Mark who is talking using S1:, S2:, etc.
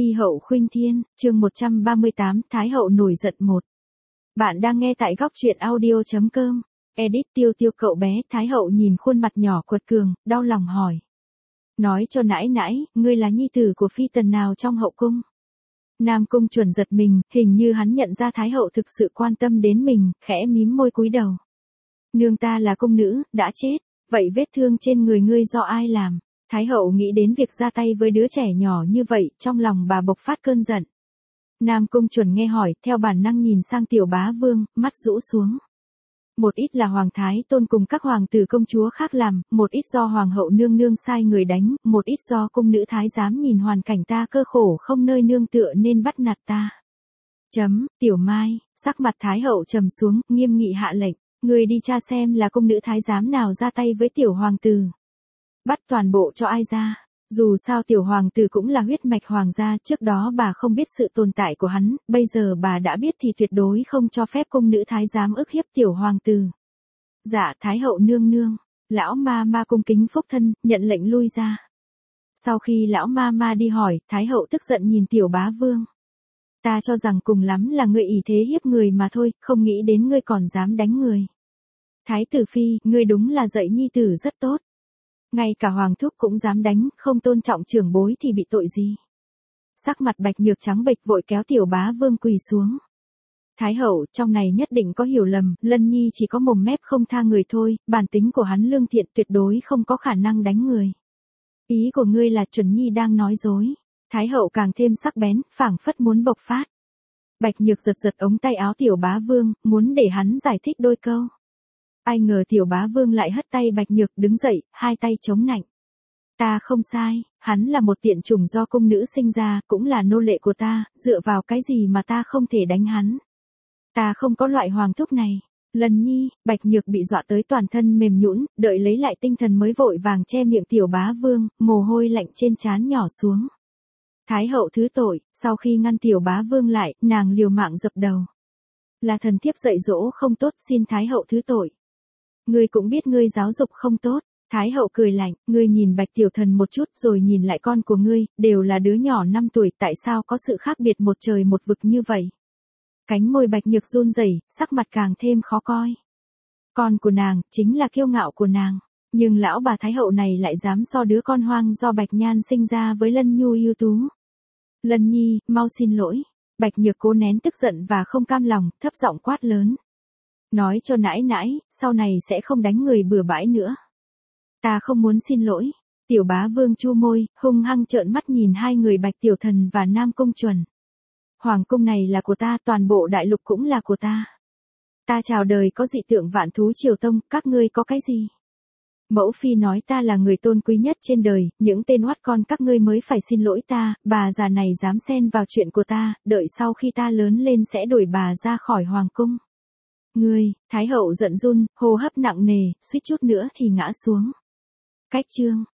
S1: Y hậu khuynh thiên, chương 138, Thái hậu nổi giận 1. Bạn đang nghe tại góc truyện audio.com. Edit Tiêu Tiêu cậu bé. Thái hậu nhìn khuôn mặt nhỏ quật cường, đau lòng hỏi. Nói cho nãi nãi, ngươi là nhi tử của phi tần nào trong hậu cung? Nam Cung Chuẩn giật mình, hình như hắn nhận ra Thái hậu thực sự quan tâm đến mình, khẽ mím môi cúi đầu. Nương ta là cung nữ, đã chết, vậy vết thương trên người ngươi do ai làm? Thái hậu nghĩ đến việc ra tay với đứa trẻ nhỏ như vậy, trong lòng bà bộc phát cơn giận. Nam Cung Chuẩn nghe hỏi, theo bản năng nhìn sang Tiểu Bá Vương, mắt rũ xuống. Một ít là Hoàng Thái Tôn cùng các hoàng tử công chúa khác làm, một ít do Hoàng hậu nương nương sai người đánh, một ít do cung nữ thái giám nhìn hoàn cảnh ta cơ khổ không nơi nương tựa nên bắt nạt ta. Tiểu Mai, sắc mặt Thái hậu trầm xuống, nghiêm nghị hạ lệnh, người đi tra xem là cung nữ thái giám nào ra tay với tiểu hoàng tử. Bắt toàn bộ cho ai ra. Dù sao tiểu hoàng tử cũng là huyết mạch hoàng gia, trước đó bà không biết sự tồn tại của hắn, bây giờ bà đã biết thì tuyệt đối không cho phép cung nữ thái giám ức hiếp tiểu hoàng tử. Dạ Thái hậu nương nương, lão ma ma cung kính phúc thân, nhận lệnh lui ra. Sau khi lão ma ma đi hỏi, Thái hậu tức giận nhìn Tiểu Bá Vương. Ta cho rằng cùng lắm là ngươi ỷ thế hiếp người mà thôi, không nghĩ đến ngươi còn dám đánh người. Thái tử phi, ngươi đúng là dạy nhi tử rất tốt. Ngay cả hoàng thúc cũng dám đánh, không tôn trọng trưởng bối thì bị tội gì. Sắc mặt Bạch Nhược trắng bệch vội kéo Tiểu Bá Vương quỳ xuống. Thái hậu, trong này nhất định có hiểu lầm, Lân Nhi chỉ có mồm mép không tha người thôi, bản tính của hắn lương thiện tuyệt đối không có khả năng đánh người. Ý của ngươi là Chuẩn Nhi đang nói dối. Thái hậu càng thêm sắc bén, phảng phất muốn bộc phát. Bạch Nhược giật giật ống tay áo Tiểu Bá Vương, muốn để hắn giải thích đôi câu. Ai ngờ Tiểu Bá Vương lại hất tay Bạch Nhược đứng dậy, hai tay chống nạnh. Ta không sai, hắn là một tiện chủng do cung nữ sinh ra, cũng là nô lệ của ta, dựa vào cái gì mà ta không thể đánh hắn. Ta không có loại hoàng thúc này. Lần Nhi, Bạch Nhược bị dọa tới toàn thân mềm nhũn, đợi lấy lại tinh thần mới vội vàng che miệng Tiểu Bá Vương, mồ hôi lạnh trên trán nhỏ xuống. Thái hậu thứ tội, sau khi ngăn Tiểu Bá Vương lại, nàng liều mạng dập đầu. Là thần thiếp dạy dỗ không tốt, xin Thái hậu thứ tội. Ngươi cũng biết ngươi giáo dục không tốt. Thái hậu cười lạnh, ngươi nhìn Bạch tiểu thần một chút rồi nhìn lại con của ngươi, đều là đứa nhỏ 5 tuổi, tại sao có sự khác biệt một trời một vực như vậy? Cánh môi Bạch Nhược run rẩy, sắc mặt càng thêm khó coi. Con của nàng, chính là kiêu ngạo của nàng. Nhưng lão bà Thái hậu này lại dám so đứa con hoang do Bạch Nhan sinh ra với Lân Nhu ưu tú. Lân Nhi, mau xin lỗi. Bạch Nhược cố nén tức giận và không cam lòng, thấp giọng quát lớn. Nói cho nãi nãi, sau này sẽ không đánh người bừa bãi nữa. Ta không muốn xin lỗi. Tiểu Bá Vương chu môi, hung hăng trợn mắt nhìn hai người Bạch Tiểu Thần và Nam Cung Chuẩn. Hoàng cung này là của ta, toàn bộ đại lục cũng là của ta. Ta chào đời có dị tượng vạn thú triều tông, các ngươi có cái gì? Mẫu phi nói ta là người tôn quý nhất trên đời, những tên oát con các ngươi mới phải xin lỗi ta, bà già này dám xen vào chuyện của ta, đợi sau khi ta lớn lên sẽ đuổi bà ra khỏi hoàng cung. Ngươi, Thái hậu giận run, hô hấp nặng nề, suýt chút nữa thì ngã xuống. Cách chương.